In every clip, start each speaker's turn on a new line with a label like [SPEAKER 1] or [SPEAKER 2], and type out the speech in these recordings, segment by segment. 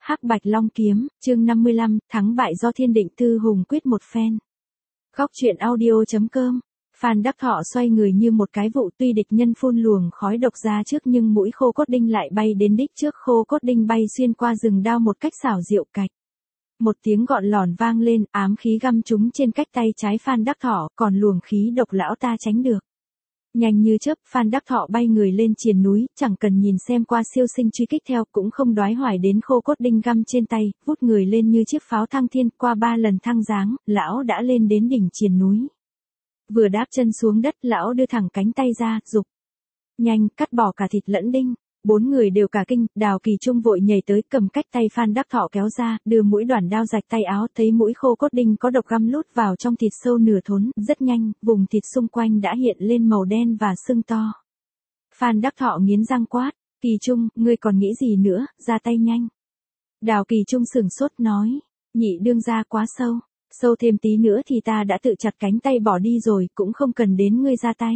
[SPEAKER 1] Hắc Bạch Long Kiếm, chương 55, thắng bại do thiên định thư hùng quyết một phen. Góc truyện audio.com. Phan Đắc Thọ xoay người như một cái vụ, tuy địch nhân phun luồng khói độc ra trước nhưng mũi khô cốt đinh lại bay đến đích trước, khô cốt đinh bay xuyên qua rừng đao một cách xảo diệu cạch. Một tiếng gọn lòn vang lên, ám khí găm trúng trên cách tay trái Phan Đắc Thọ, còn luồng khí độc lão ta tránh được. Nhanh như chớp, Phan Đắc Thọ bay người lên triền núi, chẳng cần nhìn xem qua siêu sinh truy kích theo, cũng không đoái hoài đến khô cốt đinh găm trên tay, vút người lên như chiếc pháo thăng thiên, qua 3 lần thăng giáng, lão đã lên đến đỉnh triền núi. Vừa đáp chân xuống đất, lão đưa thẳng cánh tay ra, giục. Nhanh, cắt bỏ cả thịt lẫn đinh. 4 người đều cả kinh, Đào Kỳ Trung vội nhảy tới, cầm cách tay Phan Đắc Thọ kéo ra, đưa mũi đoản đao rạch tay áo, thấy mũi khô cốt đinh có độc găm lút vào trong thịt sâu nửa thốn, rất nhanh, vùng thịt xung quanh đã hiện lên màu đen và sưng to. Phan Đắc Thọ nghiến răng quát, Kỳ Trung, ngươi còn nghĩ gì nữa, ra tay nhanh. Đào Kỳ Trung sửng sốt nói, nhị đương gia quá sâu, sâu thêm tí nữa thì ta đã tự chặt cánh tay bỏ đi rồi, cũng không cần đến ngươi ra tay.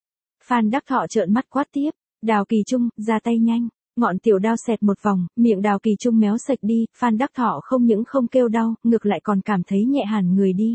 [SPEAKER 1] Phan Đắc Thọ trợn mắt quát tiếp. Đào Kỳ Trung, ra tay nhanh. Ngọn tiểu đao xẹt một vòng, miệng Đào Kỳ Trung méo sạch đi, Phan Đắc Thọ không những không kêu đau, ngược lại còn cảm thấy nhẹ hẳn người đi.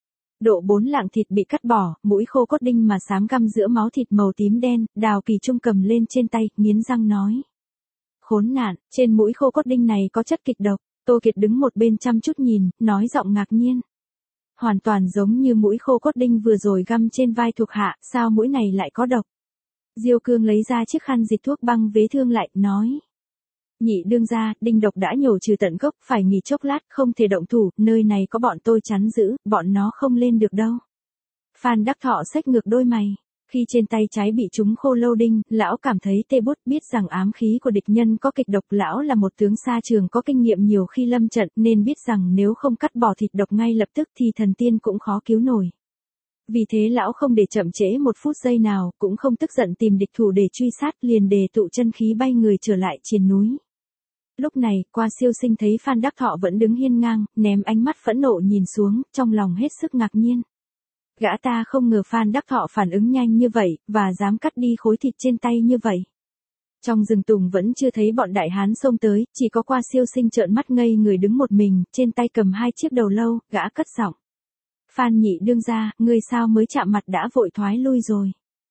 [SPEAKER 1] Độ 4 lạng thịt bị cắt bỏ, mũi khô cốt đinh mà xám găm giữa máu thịt màu tím đen, Đào Kỳ Trung cầm lên trên tay, nghiến răng nói. Khốn nạn, trên mũi khô cốt đinh này có chất kịch độc. Tô Kiệt đứng một bên chăm chút nhìn, nói giọng ngạc nhiên. Hoàn toàn giống như mũi khô cốt đinh vừa rồi găm trên vai thuộc hạ, sao mũi này lại có độc? Diêu Cương lấy ra chiếc khăn dịch thuốc băng vết thương lại, nói. Nhị đương gia, đinh độc đã nhổ trừ tận gốc, phải nghỉ chốc lát, không thể động thủ, nơi này có bọn tôi chắn giữ, bọn nó không lên được đâu. Phan Đắc Thọ xách ngược đôi mày. Khi trên tay trái bị trúng khô lâu đinh, lão cảm thấy tê bút, biết rằng ám khí của địch nhân có kịch độc, lão là một tướng xa trường có kinh nghiệm nhiều khi lâm trận, nên biết rằng nếu không cắt bỏ thịt độc ngay lập tức thì thần tiên cũng khó cứu nổi. Vì thế lão không để chậm trễ một phút giây nào, cũng không tức giận tìm địch thủ để truy sát, liền đề tụ chân khí bay người trở lại triền núi. Lúc này, qua siêu sinh thấy Phan Đắc Thọ vẫn đứng hiên ngang, ném ánh mắt phẫn nộ nhìn xuống, trong lòng hết sức ngạc nhiên. Gã ta không ngờ Phan Đắc Thọ phản ứng nhanh như vậy, và dám cắt đi khối thịt trên tay như vậy. Trong rừng tùng vẫn chưa thấy bọn đại hán xông tới, chỉ có qua siêu sinh trợn mắt ngây người đứng một mình, trên tay cầm 2 chiếc đầu lâu, gã cất giọng. Phan nhị đương gia, ngươi sao mới chạm mặt đã vội thoái lui rồi?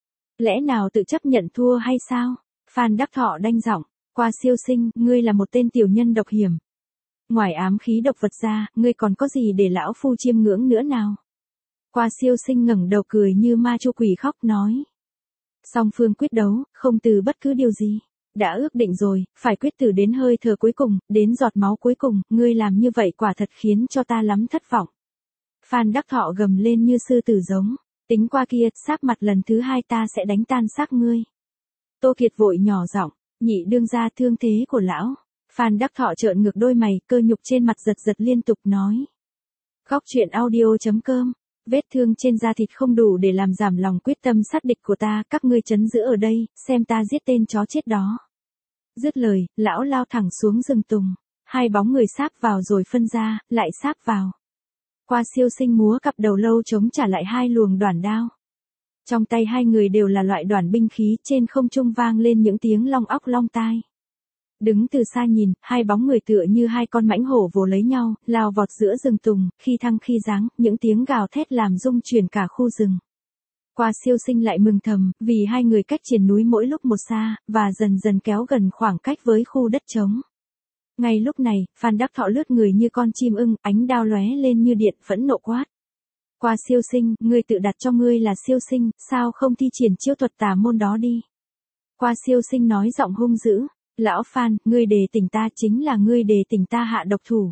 [SPEAKER 1] Lẽ nào tự chấp nhận thua hay sao? Phan Đắc Thọ đanh giọng, qua siêu sinh, ngươi là một tên tiểu nhân độc hiểm. Ngoài ám khí độc vật ra, ngươi còn có gì để lão phu chiêm ngưỡng nữa nào? Qua siêu sinh ngẩng đầu cười như ma chu quỷ khóc nói. Song phương quyết đấu, không từ bất cứ điều gì. Đã ước định rồi, phải quyết tử đến hơi thở cuối cùng, đến giọt máu cuối cùng, ngươi làm như vậy quả thật khiến cho ta lắm thất vọng. Phan Đắc Thọ gầm lên như sư tử giống. Tính qua kia, xác mặt lần thứ 2 ta sẽ đánh tan xác ngươi. Tô Kiệt vội nhỏ giọng, nhị đương gia thương thế của lão. Phan Đắc Thọ trợn ngược đôi mày, cơ nhục trên mặt giật giật liên tục nói. Góc truyện audio.com. Vết thương trên da thịt không đủ để làm giảm lòng quyết tâm sát địch của ta, các ngươi trấn giữ ở đây, xem ta giết tên chó chết đó. Dứt lời, lão lao thẳng xuống rừng tùng. 2 bóng người sáp vào rồi phân ra, lại sáp vào. Qua siêu sinh múa cặp đầu lâu chống trả lại 2 luồng đoản đao. Trong tay 2 người đều là loại đoản binh khí, trên không trung vang lên những tiếng long óc long tai. Đứng từ xa nhìn, 2 bóng người tựa như 2 con mãnh hổ vồ lấy nhau, lao vọt giữa rừng tùng, khi thăng khi giáng, những tiếng gào thét làm rung chuyển cả khu rừng. Qua siêu sinh lại mừng thầm, vì 2 người cách triền núi mỗi lúc một xa, và dần dần kéo gần khoảng cách với khu đất trống. Ngay lúc này, Phan Đắc Thọ lướt người như con chim ưng, ánh đao lóe lên như điện, phẫn nộ quát. Qua siêu sinh, ngươi tự đặt cho ngươi là siêu sinh, sao không thi triển chiêu thuật tà môn đó đi? Qua siêu sinh nói giọng hung dữ. Lão Phan, ngươi đề tỉnh ta, chính là ngươi đề tỉnh ta hạ độc thủ.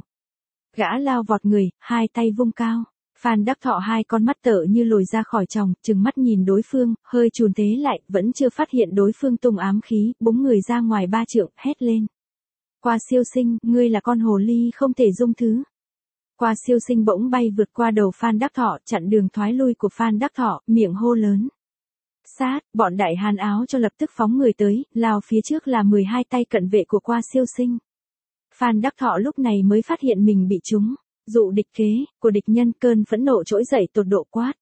[SPEAKER 1] Gã lao vọt người, 2 tay vung cao. Phan Đắc Thọ 2 con mắt tở như lồi ra khỏi tròng, trừng mắt nhìn đối phương, hơi chùn tế lại, vẫn chưa phát hiện đối phương tung ám khí, búng người ra ngoài 3 trượng, hét lên. Qua siêu sinh, ngươi là con hồ ly không thể dung thứ. Qua siêu sinh bỗng bay vượt qua đầu Phan Đắc Thọ, chặn đường thoái lui của Phan Đắc Thọ, miệng hô lớn. Sát, bọn đại hán áo cho lập tức phóng người tới, lao phía trước là 12 tay cận vệ của qua siêu sinh. Phan Đắc Thọ lúc này mới phát hiện mình bị trúng. Dụ địch kế, của địch nhân, cơn phẫn nộ trỗi dậy tột độ quát.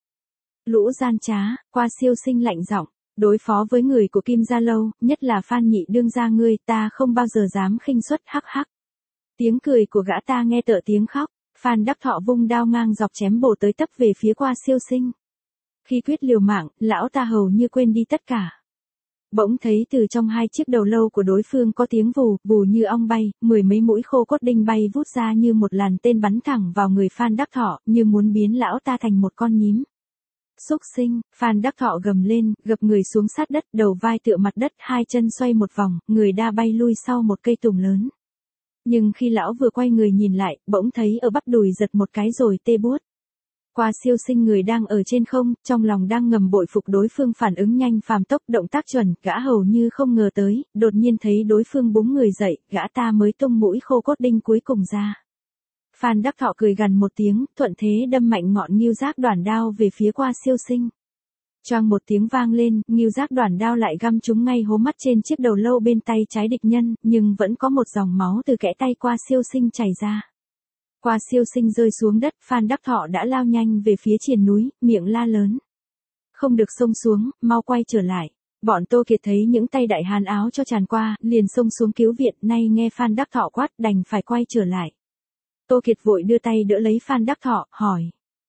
[SPEAKER 1] Lũ gian trá, qua siêu sinh lạnh giọng. Đối phó với người của Kim Gia Lâu, nhất là Phan nhị đương gia ngươi, ta không bao giờ dám khinh suất hắc hắc. Tiếng cười của gã ta nghe tựa tiếng khóc, Phan Đắc Thọ vung đao ngang dọc chém bổ tới tấp về phía Qua Siêu Sinh. Khi quyết liều mạng, lão ta hầu như quên đi tất cả. Bỗng thấy từ trong hai chiếc đầu lâu của đối phương có tiếng vù, vù như ong bay, mười mấy mũi khô cốt đinh bay vút ra như một làn tên bắn thẳng vào người Phan Đắc Thọ, như muốn biến lão ta thành một con nhím. Xúc sinh, Phan Đắc Thọ gầm lên, gập người xuống sát đất, đầu vai tựa mặt đất, hai chân xoay một vòng, người đa bay lui sau một cây tùng lớn. Nhưng khi lão vừa quay người nhìn lại, bỗng thấy ở bắp đùi giật một cái rồi tê buốt. Qua Siêu Sinh người đang ở trên không, trong lòng đang ngầm bội phục đối phương phản ứng nhanh phàm tốc, động tác chuẩn, gã hầu như không ngờ tới, đột nhiên thấy đối phương búng người dậy, gã ta mới tung mũi khô cốt đinh cuối cùng ra. Phan Đắc Thọ cười gằn một tiếng, thuận thế đâm mạnh ngọn ngưu giác đoản đao về phía Qua Siêu Sinh. Choang một tiếng vang lên, ngưu giác đoản đao lại găm trúng ngay hố mắt trên chiếc đầu lâu bên tay trái địch nhân, nhưng vẫn có một dòng máu từ kẽ tay Qua Siêu Sinh chảy ra. Qua Siêu Sinh rơi xuống đất, Phan Đắc Thọ đã lao nhanh về phía triền núi, miệng la lớn. Không được xông xuống, mau quay trở lại. Bọn Tô Kiệt thấy những tay đại hán áo cho tràn qua, liền xông xuống cứu viện, nay nghe Phan Đắc Thọ quát đành phải quay trở lại. Tô Kiệt vội đưa tay đỡ lấy Phan Đắc Thọ, hỏi.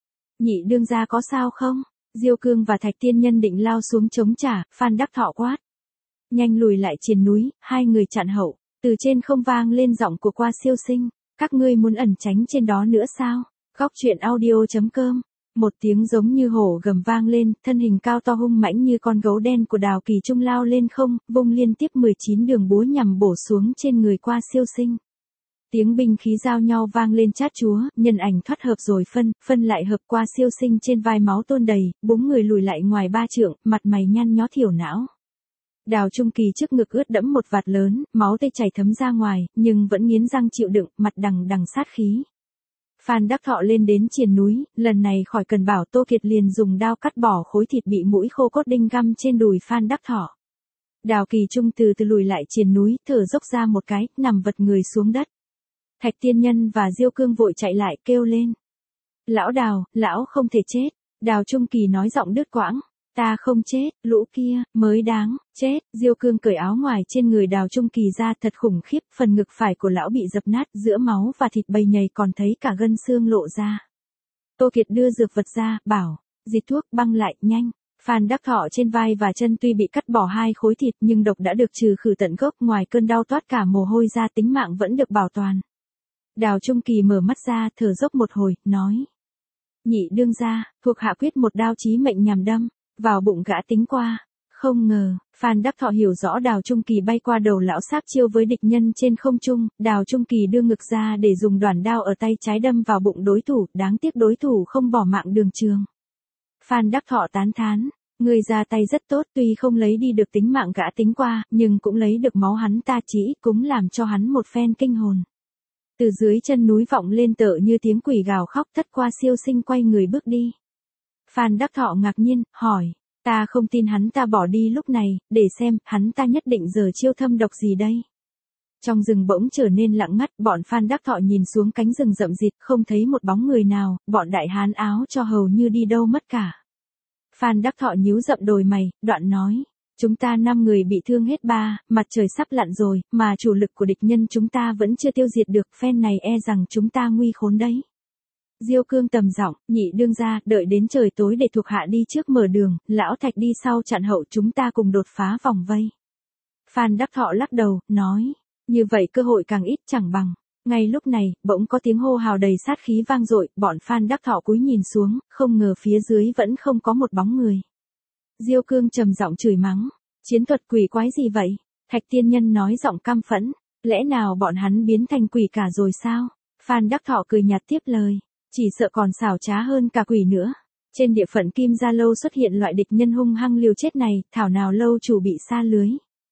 [SPEAKER 1] Nhị đương gia có sao không? Diêu Cương và Thạch Tiên Nhân định lao xuống chống trả, Phan Đắc Thọ quát. Nhanh lùi lại triền núi, hai người chặn hậu, từ trên không vang lên giọng của Qua Siêu Sinh. Các ngươi muốn ẩn tránh trên đó nữa sao? Góc truyện audio.com. Một tiếng giống như hổ gầm vang lên, thân hình cao to hung mãnh như con gấu đen của Đào Kỳ Trung lao lên không, vung liên tiếp 19 đường búa nhằm bổ xuống trên người Qua Siêu Sinh. Tiếng binh khí giao nhau vang lên chát chúa, nhân ảnh thoát hợp rồi phân lại hợp. Qua Siêu Sinh trên vai máu tuôn đầy, búng người lùi lại ngoài 3 trượng, mặt mày nhăn nhó thiểu não. Đào Trung Kỳ trước ngực ướt đẫm một vạt lớn, máu tươi chảy thấm ra ngoài, nhưng vẫn nghiến răng chịu đựng, mặt đằng đằng sát khí. Phan Đắc Thọ lên đến triền núi, lần này khỏi cần bảo Tô Kiệt liền dùng đao cắt bỏ khối thịt bị mũi khô cốt đinh găm trên đùi Phan Đắc Thọ. Đào Kỳ Trung từ từ lùi lại triền núi, thở dốc ra một cái, nằm vật người xuống đất. Thạch Tiên Nhân và Diêu Cương vội chạy lại kêu lên. Lão Đào, lão không thể chết. Đào Trung Kỳ nói giọng đứt quãng. Ta không chết, lũ kia, mới đáng, chết. Diêu Cương cởi áo ngoài trên người Đào Trung Kỳ ra thật khủng khiếp, phần ngực phải của lão bị dập nát, giữa máu và thịt bầy nhầy còn thấy cả gân xương lộ ra. Tô Kiệt đưa dược vật ra, bảo, dịch thuốc băng lại, nhanh. Phan Đắc Thọ trên vai và chân tuy bị cắt bỏ 2 khối thịt nhưng độc đã được trừ khử tận gốc, ngoài cơn đau toát cả mồ hôi ra, tính mạng vẫn được bảo toàn. Đào Trung Kỳ mở mắt ra, thở dốc một hồi, nói. Nhị đương gia, thuộc hạ quyết một đao chí mệnh nhằm đâm vào bụng gã tính qua. Không ngờ, Phan Đắc Thọ hiểu rõ Đào Trung Kỳ bay qua đầu lão sáp chiêu với địch nhân trên không trung, Đào Trung Kỳ đưa ngực ra để dùng đoản đao ở tay trái đâm vào bụng đối thủ, đáng tiếc đối thủ không bỏ mạng đường trường. Phan Đắc Thọ tán thán, người ra tay rất tốt, tuy không lấy đi được tính mạng gã tính qua, nhưng cũng lấy được máu hắn ta chỉ, cũng làm cho hắn một phen kinh hồn. Từ dưới chân núi vọng lên tựa như tiếng quỷ gào khóc, thất. Qua Siêu Sinh quay người bước đi. Phan Đắc Thọ ngạc nhiên, hỏi, ta không tin hắn ta bỏ đi lúc này, để xem, hắn ta nhất định giờ chiêu thâm độc gì đây. Trong rừng bỗng trở nên lặng ngắt, bọn Phan Đắc Thọ nhìn xuống cánh rừng rậm rịt, không thấy một bóng người nào, bọn đại hán áo cho hầu như đi đâu mất cả. Phan Đắc Thọ nhíu rậm đôi mày, đoạn nói, chúng ta 5 người bị thương hết 3, mặt trời sắp lặn rồi, mà chủ lực của địch nhân chúng ta vẫn chưa tiêu diệt được, phen này e rằng chúng ta nguy khốn đấy. Diêu Cương tầm giọng, nhị đương gia, đợi đến trời tối để thuộc hạ đi trước mở đường, lão Thạch đi sau chặn hậu, chúng ta cùng đột phá vòng vây. Phan Đắc Thọ lắc đầu, nói, như vậy cơ hội càng ít chẳng bằng. Ngay lúc này, bỗng có tiếng hô hào đầy sát khí vang dội, bọn Phan Đắc Thọ cúi nhìn xuống, không ngờ phía dưới vẫn không có một bóng người. Diêu Cương trầm giọng chửi mắng, chiến thuật quỷ quái gì vậy? Thạch Tiên Nhân nói giọng căm phẫn, lẽ nào bọn hắn biến thành quỷ cả rồi sao? Phan Đắc Thọ cười nhạt tiếp lời, chỉ sợ còn xảo trá hơn cả quỷ nữa. Trên địa phận Kim Gia Lâu xuất hiện loại địch nhân hung hăng liều chết này, thảo nào lâu chủ bị sa lưới.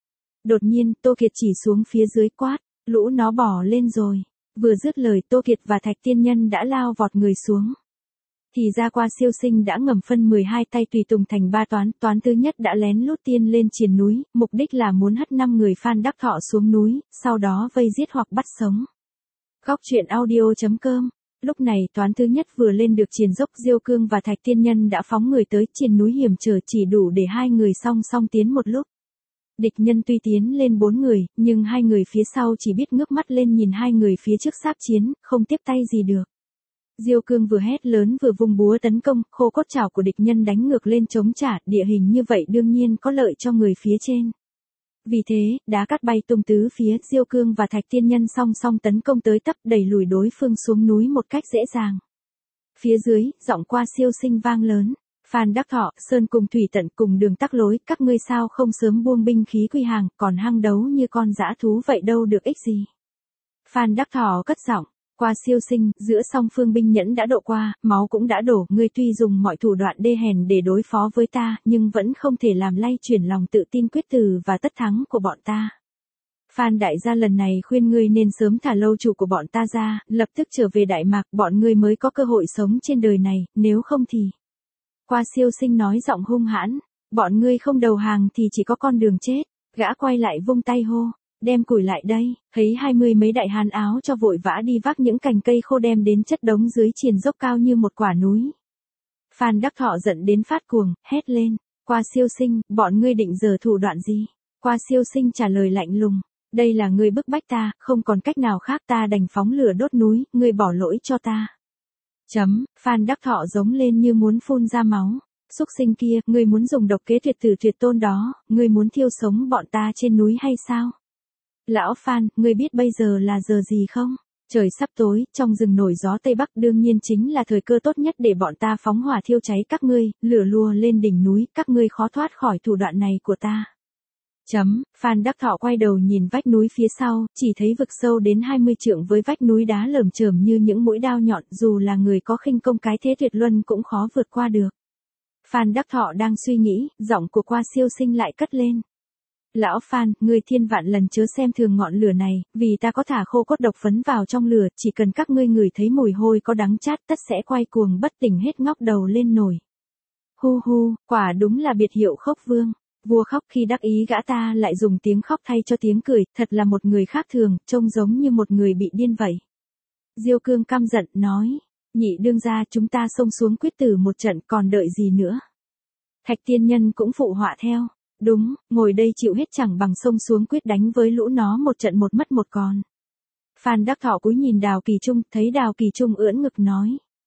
[SPEAKER 1] Đột nhiên, Tô Kiệt chỉ xuống phía dưới quát, lũ nó bỏ lên rồi. Vừa dứt lời, Tô Kiệt và Thạch Tiên Nhân đã lao vọt người xuống. Thì ra Qua Siêu Sinh đã ngầm phân 12 tay tùy tùng thành 3 toán thứ nhất đã lén lút tiên lên triền núi, mục đích là muốn hất 5 người Phan Đắc Thọ xuống núi, sau đó vây giết hoặc bắt sống. Góc truyện audio.com. Lúc này toán thứ nhất vừa lên được triền dốc, Diêu Cương và Thạch Tiên Nhân đã phóng người tới, triền núi hiểm trở chỉ đủ để 2 người song song tiến một lúc. Địch nhân tuy tiến lên 4 người, nhưng 2 người phía sau chỉ biết ngước mắt lên nhìn 2 người phía trước sáp chiến, không tiếp tay gì được. Diêu Cương vừa hét lớn vừa vung búa tấn công, khô cốt chảo của địch nhân đánh ngược lên chống trả, địa hình như vậy đương nhiên có lợi cho người phía trên. Vì thế, đá cát bay tung tứ phía, Diêu Cương và Thạch Tiên Nhân song song tấn công tới tấp đẩy lùi đối phương xuống núi một cách dễ dàng. Phía dưới, giọng Qua Siêu Sinh vang lớn. Phan Đắc Thọ, Sơn cùng Thủy Tận cùng đường tắc lối, các ngươi sao không sớm buông binh khí quy hàng, còn hăng đấu như con dã thú vậy đâu được ích gì. Phan Đắc Thọ cất giọng, Qua Siêu Sinh, giữa song phương binh nhẫn đã độ qua, máu cũng đã đổ, ngươi tuy dùng mọi thủ đoạn đê hèn để đối phó với ta, nhưng vẫn không thể làm lay chuyển lòng tự tin quyết tử và tất thắng của bọn ta. Phan đại gia lần này khuyên ngươi nên sớm thả lâu chủ của bọn ta ra, lập tức trở về Đại Mạc, bọn ngươi mới có cơ hội sống trên đời này, nếu không thì... Qua Siêu Sinh nói giọng hung hãn, bọn ngươi không đầu hàng thì chỉ có con đường chết. Gã quay lại vung tay hô, đem củi lại đây, thấy 20 mấy đại hán áo cho vội vã đi vác những cành cây khô đem đến chất đống dưới triền dốc cao như một quả núi. Phan Đắc Thọ giận đến phát cuồng, hét lên, Qua Siêu Sinh, bọn ngươi định giở thủ đoạn gì? Qua Siêu Sinh trả lời lạnh lùng, đây là ngươi bức bách ta, không còn cách nào khác, ta đành phóng lửa đốt núi, ngươi bỏ lỗi cho ta. Phan Đắc Thọ giống lên như muốn phun ra máu. Xúc sinh kia, ngươi muốn dùng độc kế tuyệt tử tuyệt tôn đó, ngươi muốn thiêu sống bọn ta trên núi hay sao? Lão Phan, ngươi biết bây giờ là giờ gì không? Trời sắp tối, trong rừng nổi gió Tây Bắc đương nhiên chính là thời cơ tốt nhất để bọn ta phóng hỏa thiêu cháy các ngươi, lửa lùa lên đỉnh núi, các ngươi khó thoát khỏi thủ đoạn này của ta. Phan Đắc Thọ quay đầu nhìn vách núi phía sau, chỉ thấy vực sâu đến 20 trượng với vách núi đá lởm chởm như những mũi đao nhọn, dù là người có khinh công cái thế tuyệt luân cũng khó vượt qua được. Phan Đắc Thọ đang suy nghĩ, giọng của Qua Siêu Sinh lại cất lên. Lão Phan, ngươi thiên vạn lần chớ xem thường ngọn lửa này, vì ta có thả khô cốt độc phấn vào trong lửa, chỉ cần các ngươi ngửi thấy mùi hôi có đắng chát tất sẽ quay cuồng bất tỉnh hết ngóc đầu lên nổi. Hu hu, quả đúng là biệt hiệu Khốc Vương. Vua khóc khi đắc ý gã ta lại dùng tiếng khóc thay cho tiếng cười, thật là một người khác thường, trông giống như một người bị điên vậy. Diêu Cương căm giận, nói, nhị đương gia chúng ta xông xuống quyết tử một trận còn đợi gì nữa. Thạch Tiên Nhân cũng phụ họa theo, đúng, ngồi đây chịu hết chẳng bằng xông xuống quyết đánh với lũ nó một trận một mất một còn. Phan Đắc Thọ cúi nhìn Đào Kỳ Trung, thấy Đào Kỳ Trung ưỡn ngực nói.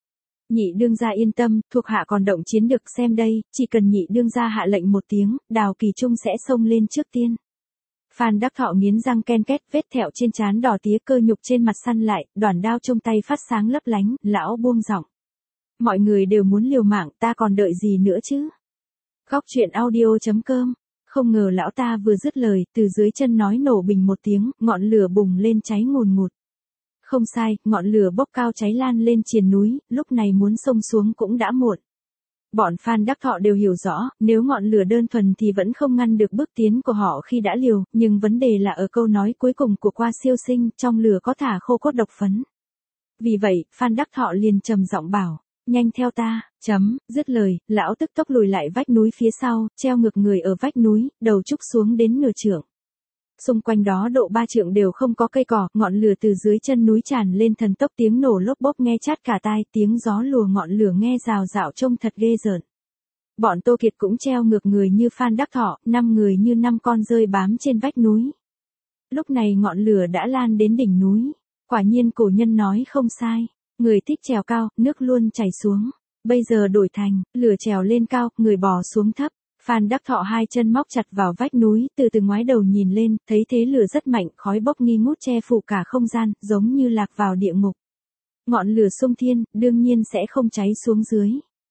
[SPEAKER 1] Nhị đương gia yên tâm, thuộc hạ còn động chiến được, xem đây, chỉ cần nhị đương gia hạ lệnh một tiếng, Đào Kỳ Trung sẽ xông lên trước tiên. Phan Đắc Thọ nghiến răng ken két, vết thẹo trên trán đỏ tía, cơ nhục trên mặt săn lại, đoàn đao trong tay phát sáng lấp lánh, lão buông giọng. Mọi người đều muốn liều mạng, ta còn đợi gì nữa chứ? Góc truyện audio.com. Không ngờ lão ta vừa dứt lời, từ dưới chân nói nổ bình một tiếng, ngọn lửa bùng lên cháy ngùn ngụt. Không sai, ngọn lửa bốc cao cháy lan lên triền núi, lúc này muốn xông xuống cũng đã muộn. Bọn Phan Đắc Thọ đều hiểu rõ, nếu ngọn lửa đơn thuần thì vẫn không ngăn được bước tiến của họ khi đã liều, nhưng vấn đề là ở câu nói cuối cùng của Qua Siêu Sinh, trong lửa có thả khô cốt độc phấn. Vì vậy, Phan Đắc Thọ liền trầm giọng bảo, nhanh theo ta, dứt lời, lão tức tốc lùi lại vách núi phía sau, treo ngược người ở vách núi, đầu trúc xuống đến nửa trượng. Xung quanh đó độ 3 trượng đều không có cây cỏ, ngọn lửa từ dưới chân núi tràn lên thần tốc, tiếng nổ lốp bốp nghe chát cả tai, tiếng gió lùa ngọn lửa nghe rào rạo trông thật ghê rợn. Bọn Tô Kiệt cũng treo ngược người như Phan Đắc Thọ, 5 người như 5 con rơi bám trên vách núi. Lúc này ngọn lửa đã lan đến đỉnh núi, quả nhiên cổ nhân nói không sai, người thích trèo cao, nước luôn chảy xuống. Bây giờ đổi thành, lửa trèo lên cao, người bò xuống thấp. Phan Đắc Thọ hai chân móc chặt vào vách núi, từ từ ngoái đầu nhìn lên, thấy thế lửa rất mạnh, khói bốc nghi ngút che phủ cả không gian, giống như lạc vào địa ngục. Ngọn lửa sung thiên, đương nhiên sẽ không cháy xuống dưới.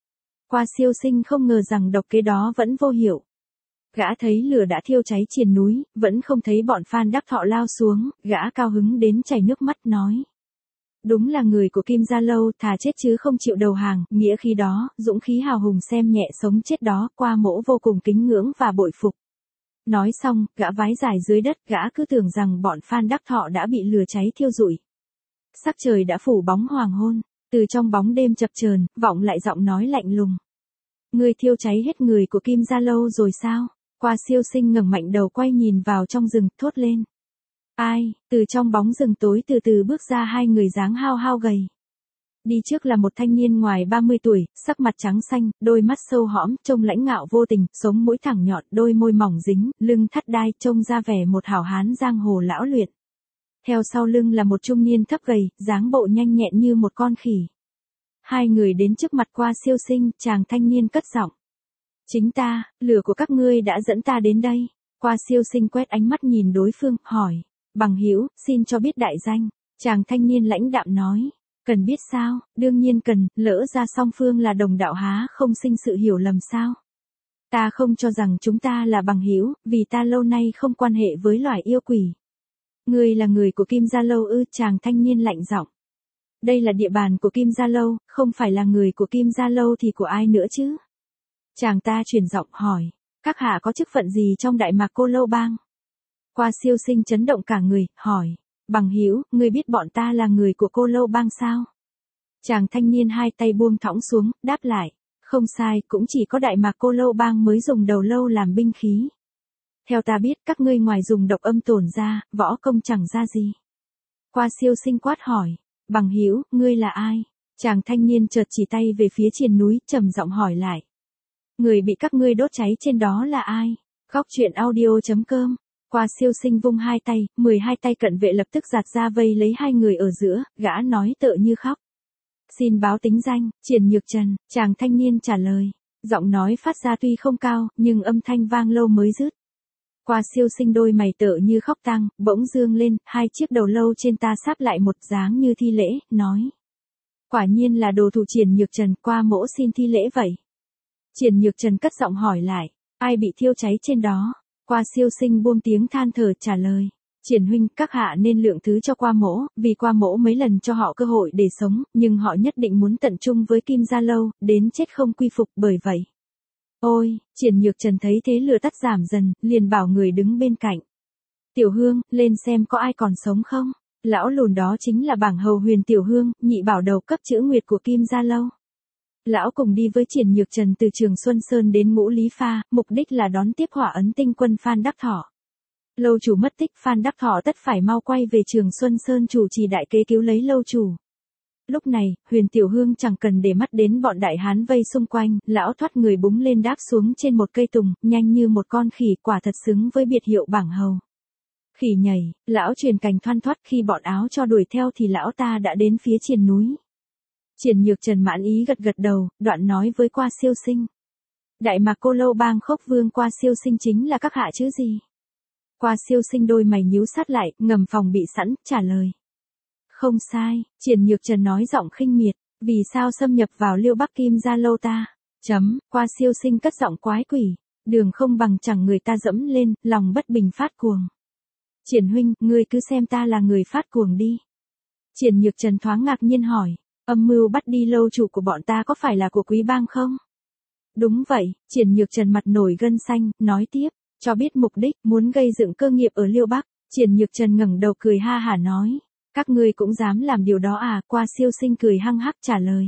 [SPEAKER 1] Qua Siêu Sinh không ngờ rằng độc kế đó vẫn vô hiệu. Gã thấy lửa đã thiêu cháy triền núi, vẫn không thấy bọn Phan Đắc Thọ lao xuống, gã cao hứng đến chảy nước mắt nói. Đúng là người của Kim Gia Lâu, thà chết chứ không chịu đầu hàng, nghĩa khi đó, dũng khí hào hùng xem nhẹ sống chết đó, Qua Mỗ vô cùng kính ngưỡng và bội phục. Nói xong, gã vái dài dưới đất, gã cứ tưởng rằng bọn Phan Đắc Thọ đã bị lửa cháy thiêu rụi. Sắc trời đã phủ bóng hoàng hôn, từ trong bóng đêm chập chờn, vọng lại giọng nói lạnh lùng. Ngươi thiêu cháy hết người của Kim Gia Lâu rồi sao? Qua Siêu Sinh ngẩng mạnh đầu quay nhìn vào trong rừng, thốt lên. Ai, từ trong bóng rừng tối từ từ bước ra hai người dáng hao hao gầy. Đi trước là một thanh niên ngoài 30 tuổi, sắc mặt trắng xanh, đôi mắt sâu hõm, trông lãnh ngạo vô tình, sống mũi thẳng nhọn, đôi môi mỏng dính, lưng thắt đai, trông ra vẻ một hảo hán giang hồ lão luyện. Theo sau lưng là một trung niên thấp gầy, dáng bộ nhanh nhẹn như một con khỉ. Hai người đến trước mặt Qua Siêu Sinh, chàng thanh niên cất giọng. Chính ta, lửa của các ngươi đã dẫn ta đến đây. Qua Siêu Sinh quét ánh mắt nhìn đối phương, hỏi. Bằng hữu, xin cho biết đại danh. Chàng thanh niên lãnh đạm nói. Cần biết sao, đương nhiên cần, lỡ ra song phương là đồng đạo há không sinh sự hiểu lầm sao. Ta không cho rằng chúng ta là bằng hữu, vì ta lâu nay không quan hệ với loài yêu quỷ. Ngươi là người của Kim Gia Lâu ư? Chàng thanh niên lạnh giọng. Đây là địa bàn của Kim Gia Lâu, không phải là người của Kim Gia Lâu thì của ai nữa chứ? Chàng ta chuyển giọng hỏi, các hạ có chức phận gì trong Đại Mạc Cô Lâu Bang? Qua Siêu Sinh chấn động cả người, hỏi, bằng hữu, ngươi biết bọn ta là người của Cô Lâu Bang sao? Chàng thanh niên hai tay buông thõng xuống, đáp lại, không sai, cũng chỉ có Đại Mạc Cô Lâu Bang mới dùng đầu lâu làm binh khí. Theo ta biết, các ngươi ngoài dùng độc âm tổn ra, võ công chẳng ra gì. Qua Siêu Sinh quát hỏi, bằng hữu, ngươi là ai? Chàng thanh niên chợt chỉ tay về phía triền núi, trầm giọng hỏi lại. Người bị các ngươi đốt cháy trên đó là ai? Góc truyện audio.com. Qua Siêu Sinh vung hai tay, 12 tay cận vệ lập tức giạt ra vây lấy hai người ở giữa, gã nói tợ như khóc. Xin báo tính danh, Triển Nhược Trần, chàng thanh niên trả lời. Giọng nói phát ra tuy không cao, nhưng âm thanh vang lâu mới dứt. Qua Siêu Sinh đôi mày tợ như khóc tang, bỗng dương lên, hai chiếc đầu lâu trên ta sáp lại một dáng như thi lễ, nói. Quả nhiên là đồ thủ Triển Nhược Trần, qua mỗ xin thi lễ vậy. Triển Nhược Trần cất giọng hỏi lại, ai bị thiêu cháy trên đó? Qua Siêu Sinh buông tiếng than thở trả lời. Triển huynh, các hạ nên lượng thứ cho qua mỗ, vì qua mỗ mấy lần cho họ cơ hội để sống, nhưng họ nhất định muốn tận trung với Kim Gia Lâu, đến chết không quy phục, bởi vậy. Ôi, Triển Nhược Trần thấy thế lửa tắt giảm dần, liền bảo người đứng bên cạnh. Tiểu Hương, lên xem có ai còn sống không? Lão lùn đó chính là bảng hầu Huyền Tiểu Hương, nhị bảo đầu cấp chữ nguyệt của Kim Gia Lâu. Lão cùng đi với Triển Nhược Trần từ Trường Xuân Sơn đến Ngũ Lý Pha, mục đích là đón tiếp Hỏa Ấn Tinh quân Phan Đắc Thọ. Lâu chủ mất tích, Phan Đắc Thọ tất phải mau quay về Trường Xuân Sơn chủ trì đại kế cứu lấy lâu chủ. Lúc này, Huyền Tiểu Hương chẳng cần để mắt đến bọn đại hán vây xung quanh, lão thoát người búng lên đáp xuống trên một cây tùng, nhanh như một con khỉ, quả thật xứng với biệt hiệu bảng hầu. Khỉ nhảy, lão truyền cành thoăn thoắt, khi bọn áo cho đuổi theo thì lão ta đã đến phía triền núi. Triển Nhược Trần mãn ý gật gật đầu, đoạn nói với Qua Siêu Sinh. Đại Mạc Cô Lâu Bang Khốc Vương Qua Siêu Sinh chính là các hạ chứ gì? Qua Siêu Sinh đôi mày nhíu sát lại, ngầm phòng bị sẵn, trả lời. Không sai, Triển Nhược Trần nói giọng khinh miệt, vì sao xâm nhập vào Liêu Bắc Kim Gia Lâu ta? Qua Siêu Sinh cất giọng quái quỷ, đường không bằng chẳng người ta dẫm lên, lòng bất bình phát cuồng. Triển huynh, ngươi cứ xem ta là người phát cuồng đi. Triển Nhược Trần thoáng ngạc nhiên hỏi, âm mưu bắt đi lâu chủ của bọn ta có phải là của Quý Bang không? Đúng vậy, Triển Nhược Trần mặt nổi gân xanh, nói tiếp, cho biết mục đích, muốn gây dựng cơ nghiệp ở Liêu Bắc. Triển Nhược Trần ngẩng đầu cười ha hả nói, các ngươi cũng dám làm điều đó à? Qua Siêu Sinh cười hăng hắc trả lời.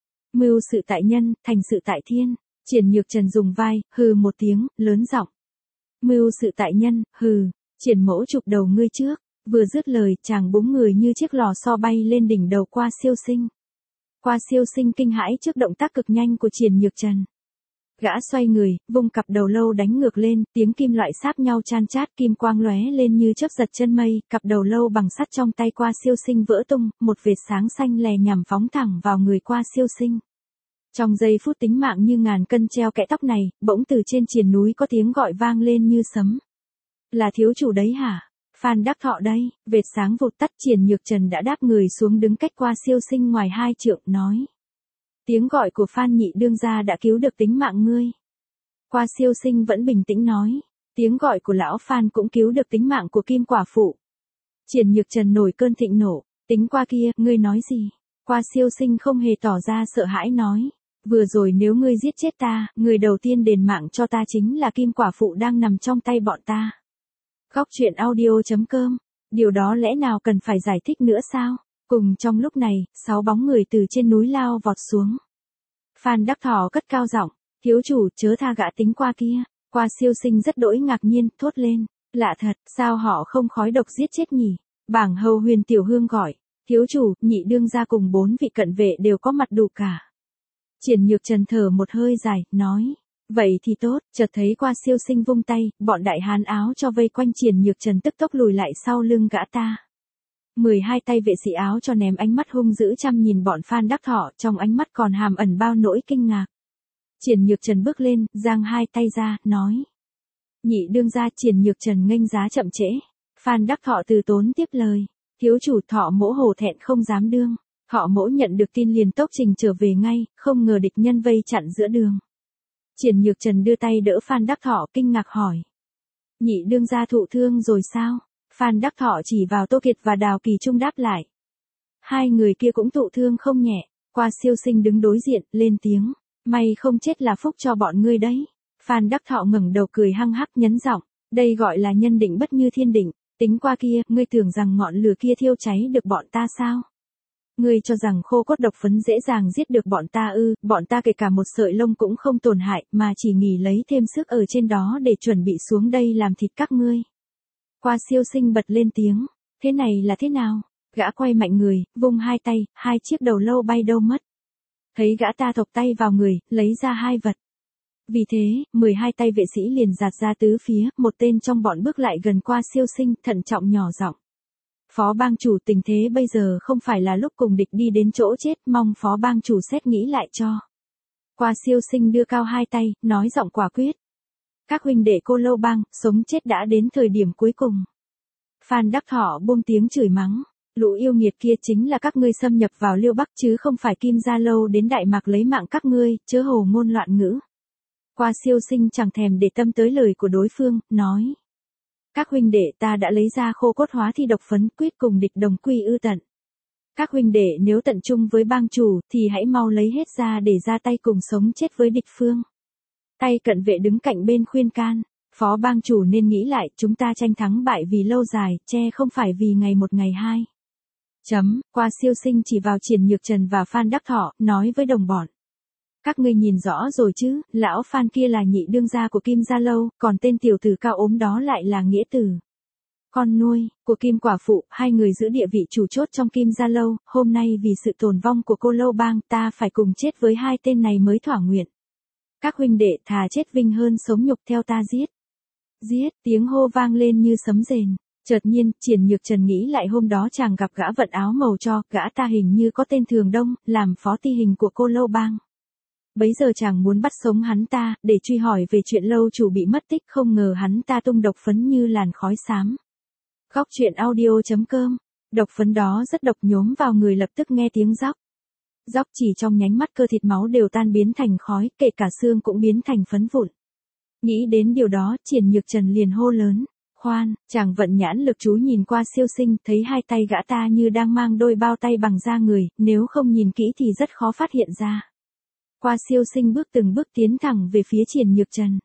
[SPEAKER 1] Mưu sự tại nhân, thành sự tại thiên. Triển Nhược Trần dùng vai, hừ một tiếng, lớn giọng. Mưu sự tại nhân, hừ, Triển mỗ chụp đầu ngươi trước. Vừa dứt lời, chàng búng người như chiếc lò xo bay lên đỉnh đầu Qua Siêu Sinh. Qua Siêu Sinh kinh hãi trước động tác cực nhanh của Triển Nhược Trần. Gã xoay người, vung cặp đầu lâu đánh ngược lên, tiếng kim loại sáp nhau chan chát, kim quang lóe lên như chớp giật chân mây, cặp đầu lâu bằng sắt trong tay Qua Siêu Sinh vỡ tung, một vệt sáng xanh lè nhằm phóng thẳng vào người Qua Siêu Sinh. Trong giây phút tính mạng như ngàn cân treo kẽ tóc này, bỗng từ trên triền núi có tiếng gọi vang lên như sấm. Là thiếu chủ đấy hả? Phan Đắc Thọ đây. Vệt sáng vụt tắt, Triển Nhược Trần đã đáp người xuống đứng cách Qua Siêu Sinh ngoài 2 trượng, nói. Tiếng gọi của Phan nhị đương gia đã cứu được tính mạng ngươi. Qua Siêu Sinh vẫn bình tĩnh nói. Tiếng gọi của lão Phan cũng cứu được tính mạng của Kim quả phụ. Triển Nhược Trần nổi cơn thịnh nộ. Tính qua kia, ngươi nói gì? Qua Siêu Sinh không hề tỏ ra sợ hãi nói. Vừa rồi nếu ngươi giết chết ta, người đầu tiên đền mạng cho ta chính là Kim quả phụ đang nằm trong tay bọn ta. Góc truyện audio.com. Điều đó lẽ nào cần phải giải thích nữa sao? Cùng trong lúc này, 6 bóng người từ trên núi lao vọt xuống. Phan Đắc Thọ cất cao giọng, thiếu chủ chớ tha gã tính qua kia. Qua Siêu Sinh rất đỗi ngạc nhiên, thốt lên, lạ thật, sao họ không khói độc giết chết nhỉ? Bảng hầu Huyền Tiểu Hương gọi, Thiếu chủ, nhị đương gia cùng 4 vị cận vệ đều có mặt đủ cả. Triển Nhược Trần thở một hơi dài, nói. Vậy thì tốt, chợt thấy qua siêu sinh vung tay, bọn đại hán áo cho vây quanh Triển Nhược Trần tức tốc lùi lại sau lưng gã ta. 12 tay vệ sĩ áo cho ném ánh mắt hung dữ chăm nhìn bọn Phan Đắc Thọ, trong ánh mắt còn hàm ẩn bao nỗi kinh ngạc. Triển Nhược Trần bước lên, giang hai tay ra, nói. Nhị đương gia. Triển Nhược Trần nghênh giá chậm trễ. Phan Đắc Thọ từ tốn tiếp lời. Thiếu chủ. Thọ mỗ hổ thẹn không dám đương. Thọ mỗ nhận được tin liền tốc trình trở về ngay, không ngờ địch nhân vây chặn giữa đường. Triển Nhược Trần đưa tay đỡ Phan Đắc Thọ kinh ngạc hỏi. Nhị đương gia thụ thương rồi sao? Phan Đắc Thọ chỉ vào Tô Kiệt và Đào Kỳ Trung đáp lại. Hai người kia cũng thụ thương không nhẹ. Qua siêu sinh đứng đối diện, lên tiếng. May không chết là phúc cho bọn ngươi đấy. Phan Đắc Thọ ngẩng đầu cười hăng hắc nhấn giọng. Đây gọi là nhân định bất như thiên định. Tính qua kia, ngươi tưởng rằng ngọn lửa kia thiêu cháy được bọn ta sao? Ngươi cho rằng khô cốt độc phấn dễ dàng giết được bọn ta ư? Bọn ta kể cả một sợi lông cũng không tổn hại, mà chỉ nghỉ lấy thêm sức ở trên đó để chuẩn bị xuống đây làm thịt các ngươi. Qua siêu sinh bật lên tiếng. Thế này là thế nào? Gã quay mạnh người, vung hai tay, hai chiếc đầu lâu bay đâu mất. Thấy gã ta thọc tay vào người, lấy ra hai vật. Vì thế, 12 tay vệ sĩ liền giạt ra tứ phía, một tên trong bọn bước lại gần qua siêu sinh, thận trọng nhỏ giọng. Phó bang chủ, tình thế bây giờ không phải là lúc cùng địch đi đến chỗ chết, mong phó bang chủ xét nghĩ lại cho. Qua siêu sinh đưa cao hai tay, nói giọng quả quyết. Các huynh đệ Cô Lâu Bang, sống chết đã đến thời điểm cuối cùng. Phan Đắc Thọ buông tiếng chửi mắng. Lũ yêu nghiệt kia chính là các ngươi xâm nhập vào Liêu Bắc chứ không phải Kim Gia Lâu đến Đại Mạc lấy mạng các ngươi, chớ hồ ngôn loạn ngữ. Qua siêu sinh chẳng thèm để tâm tới lời của đối phương, nói. Các huynh đệ, ta đã lấy ra khô cốt hóa thi độc phấn, quyết cùng địch đồng quy ư tận. Các huynh đệ nếu tận chung với bang chủ thì hãy mau lấy hết ra để ra tay cùng sống chết với địch phương. Tay cận vệ đứng cạnh bên khuyên can. Phó bang chủ nên nghĩ lại, chúng ta tranh thắng bại vì lâu dài, không phải vì ngày một ngày hai. Qua siêu sinh chỉ vào Triển Nhược Trần và Phan Đắc Thọ, nói với đồng bọn. Các ngươi nhìn rõ rồi chứ, lão Phan kia là nhị đương gia của Kim Gia Lâu, còn tên tiểu tử cao ốm đó lại là nghĩa tử. Con nuôi, của Kim quả phụ, hai người giữ địa vị chủ chốt trong Kim Gia Lâu, hôm nay vì sự tồn vong của Cô Lâu Bang, ta phải cùng chết với hai tên này mới thỏa nguyện. Các huynh đệ thà chết vinh hơn sống nhục theo ta giết. Giết, tiếng hô vang lên như sấm rền. Chợt nhiên, Triển Nhược Trần nghĩ lại hôm đó chàng gặp gã vận áo màu cho, gã ta hình như có tên Thường Đông, làm phó ty hình của Cô Lâu Bang. Bấy giờ chàng muốn bắt sống hắn ta, để truy hỏi về chuyện lâu chủ bị mất tích, không ngờ hắn ta tung độc phấn như làn khói xám. Góc truyện audio.com. Độc phấn đó rất độc, nhốm vào người lập tức nghe tiếng róc. Róc chỉ trong nhánh mắt cơ thịt máu đều tan biến thành khói, kể cả xương cũng biến thành phấn vụn. Nghĩ đến điều đó, Triển Nhược Trần liền hô lớn. Khoan, chàng vận nhãn lực chú nhìn qua siêu sinh, thấy hai tay gã ta như đang mang đôi bao tay bằng da người, nếu không nhìn kỹ thì rất khó phát hiện ra. Qua siêu sinh bước từng bước tiến thẳng về phía Triển Nhược Trần.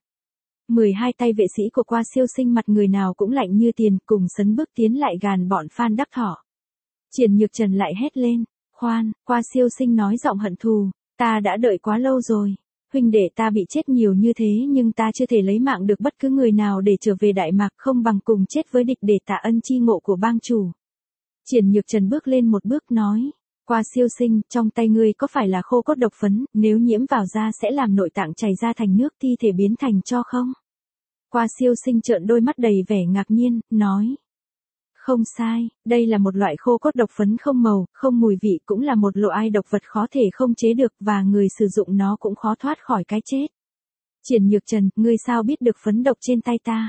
[SPEAKER 1] 12 tay vệ sĩ của qua siêu sinh mặt người nào cũng lạnh như tiền, cùng sấn bước tiến lại gàn bọn Phan Đắc Thọ. Triển Nhược Trần lại hét lên. Khoan, qua siêu sinh nói giọng hận thù. Ta đã đợi quá lâu rồi. Huynh đệ ta bị chết nhiều như thế nhưng ta chưa thể lấy mạng được bất cứ người nào để trở về Đại Mạc, không bằng cùng chết với địch để tạ ân chi ngộ của bang chủ. Triển Nhược Trần bước lên một bước nói. Qua siêu sinh, trong tay ngươi có phải là khô cốt độc phấn, nếu nhiễm vào da sẽ làm nội tạng chảy ra thành nước, thi thể biến thành tro không? Qua siêu sinh trợn đôi mắt đầy vẻ ngạc nhiên, nói. Không sai, đây là một loại khô cốt độc phấn không màu, không mùi vị, cũng là một loại độc vật khó thể không chế được, và người sử dụng nó cũng khó thoát khỏi cái chết. Triển Nhược Trần, ngươi sao biết được phấn độc trên tay ta?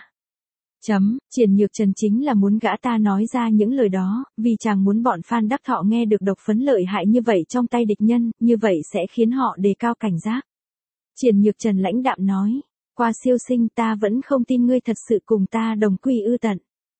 [SPEAKER 1] Triển Nhược Trần chính là muốn gã ta nói ra những lời đó, vì chàng muốn bọn Phan Đắc Thọ nghe được độc phấn lợi hại như vậy trong tay địch nhân, như vậy sẽ khiến họ đề cao cảnh giác. Triển Nhược Trần lãnh đạm nói. Qua siêu sinh, ta vẫn không tin ngươi thật sự cùng ta đồng quy ư tận.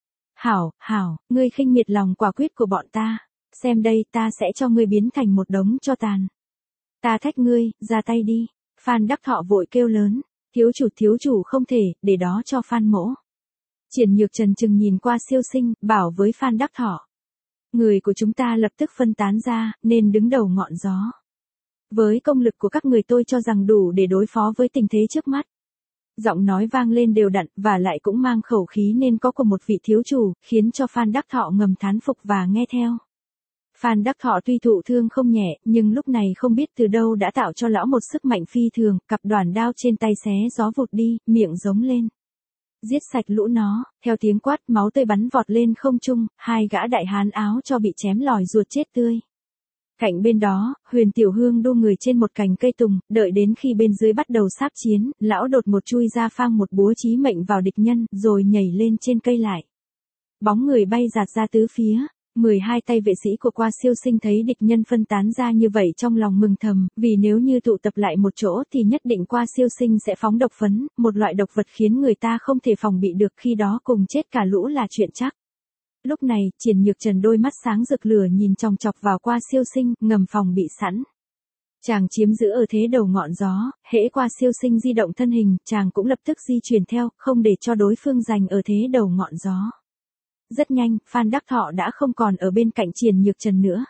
[SPEAKER 1] Hảo, ngươi khinh miệt lòng quả quyết của bọn ta. Xem đây, ta sẽ cho ngươi biến thành một đống tro tàn. Ta thách ngươi, ra tay đi. Phan Đắc Thọ vội kêu lớn. Thiếu chủ không thể, để đó cho Phan mỗ. Triển Nhược Trần chừng nhìn qua siêu sinh, bảo với Phan Đắc Thọ. Người của chúng ta lập tức phân tán ra, nên đứng đầu ngọn gió. Với công lực của các người tôi cho rằng đủ để đối phó với tình thế trước mắt. Giọng nói vang lên đều đặn, và lại cũng mang khẩu khí nên có của một vị thiếu chủ, khiến cho Phan Đắc Thọ ngầm thán phục và nghe theo. Phan Đắc Thọ tuy thụ thương không nhẹ, nhưng lúc này không biết từ đâu đã tạo cho lão một sức mạnh phi thường, cặp đoàn đao trên tay xé gió vụt đi, miệng giống lên. Giết sạch lũ nó, theo tiếng quát máu tươi bắn vọt lên không trung, hai gã đại hán áo cho bị chém lòi ruột chết tươi. Cạnh bên đó, Huyền Tiểu Hương đu người trên một cành cây tùng, đợi đến khi bên dưới bắt đầu sáp chiến, lão đột một chui ra phang một búa chí mệnh vào địch nhân, rồi nhảy lên trên cây lại. Bóng người bay rạt ra tứ phía. 12 tay vệ sĩ của Qua Siêu Sinh thấy địch nhân phân tán ra như vậy trong lòng mừng thầm, vì nếu như tụ tập lại một chỗ thì nhất định Qua Siêu Sinh sẽ phóng độc phấn, một loại độc vật khiến người ta không thể phòng bị được, khi đó cùng chết cả lũ là chuyện chắc. Lúc này, Triển Nhược Trần đôi mắt sáng rực lửa nhìn chòng chọc vào Qua Siêu Sinh, ngầm phòng bị sẵn. Chàng chiếm giữ ở thế đầu ngọn gió, hễ Qua Siêu Sinh di động thân hình, chàng cũng lập tức di chuyển theo, không để cho đối phương giành ở thế đầu ngọn gió. Rất nhanh, Phan Đắc Thọ đã không còn ở bên cạnh Triển Nhược Trần nữa.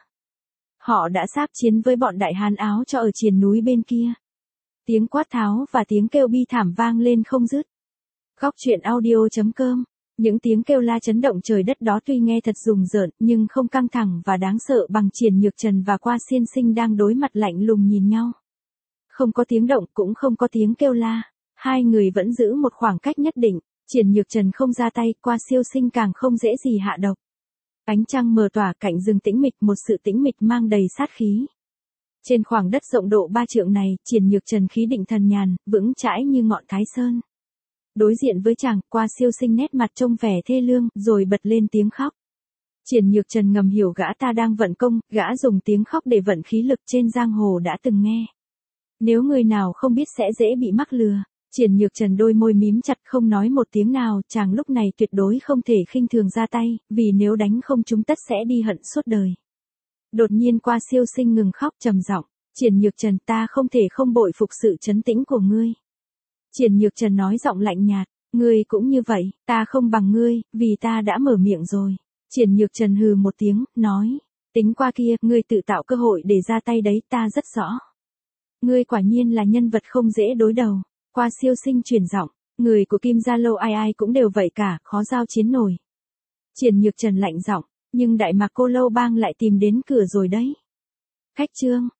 [SPEAKER 1] Họ đã sáp chiến với bọn đại hán áo cho ở triền núi bên kia. Tiếng quát tháo và tiếng kêu bi thảm vang lên không dứt. Góc truyện audio.com. Những tiếng kêu la chấn động trời đất đó tuy nghe thật rùng rợn, nhưng không căng thẳng và đáng sợ bằng Triển Nhược Trần và Qua Siêu Sinh đang đối mặt lạnh lùng nhìn nhau. Không có tiếng động cũng không có tiếng kêu la. Hai người vẫn giữ một khoảng cách nhất định. Triển Nhược Trần không ra tay, Qua Siêu Sinh càng không dễ gì hạ độc. Ánh trăng mờ tỏa cạnh rừng tĩnh mịch, một sự tĩnh mịch mang đầy sát khí. Trên khoảng đất rộng độ 3 trượng này, Triển Nhược Trần khí định thần nhàn, vững chãi như ngọn Thái Sơn. Đối diện với chàng, Qua Siêu Sinh nét mặt trông vẻ thê lương, rồi bật lên tiếng khóc. Triển Nhược Trần ngầm hiểu gã ta đang vận công, gã dùng tiếng khóc để vận khí lực trên giang hồ đã từng nghe. Nếu người nào không biết sẽ dễ bị mắc lừa. Triển Nhược Trần đôi môi mím chặt không nói một tiếng nào, chàng lúc này tuyệt đối không thể khinh thường ra tay, vì nếu đánh không chúng tất sẽ đi hận suốt đời. Đột nhiên Qua Siêu Sinh ngừng khóc trầm giọng, Triển Nhược Trần, ta không thể không bội phục sự trấn tĩnh của ngươi. Triển Nhược Trần nói giọng lạnh nhạt, ngươi cũng như vậy, ta không bằng ngươi, vì ta đã mở miệng rồi. Triển Nhược Trần hừ một tiếng, nói, tính qua kia, ngươi tự tạo cơ hội để ra tay đấy, ta rất rõ. Ngươi quả nhiên là nhân vật không dễ đối đầu. Qua Siêu Sinh chuyển giọng, người của Kim Gia Lâu ai ai cũng đều vậy cả, khó giao chiến nổi. Triển Nhược Trần lạnh giọng, nhưng Đại Mạc Cô Lâu Bang lại tìm đến cửa rồi đấy. Khách trương,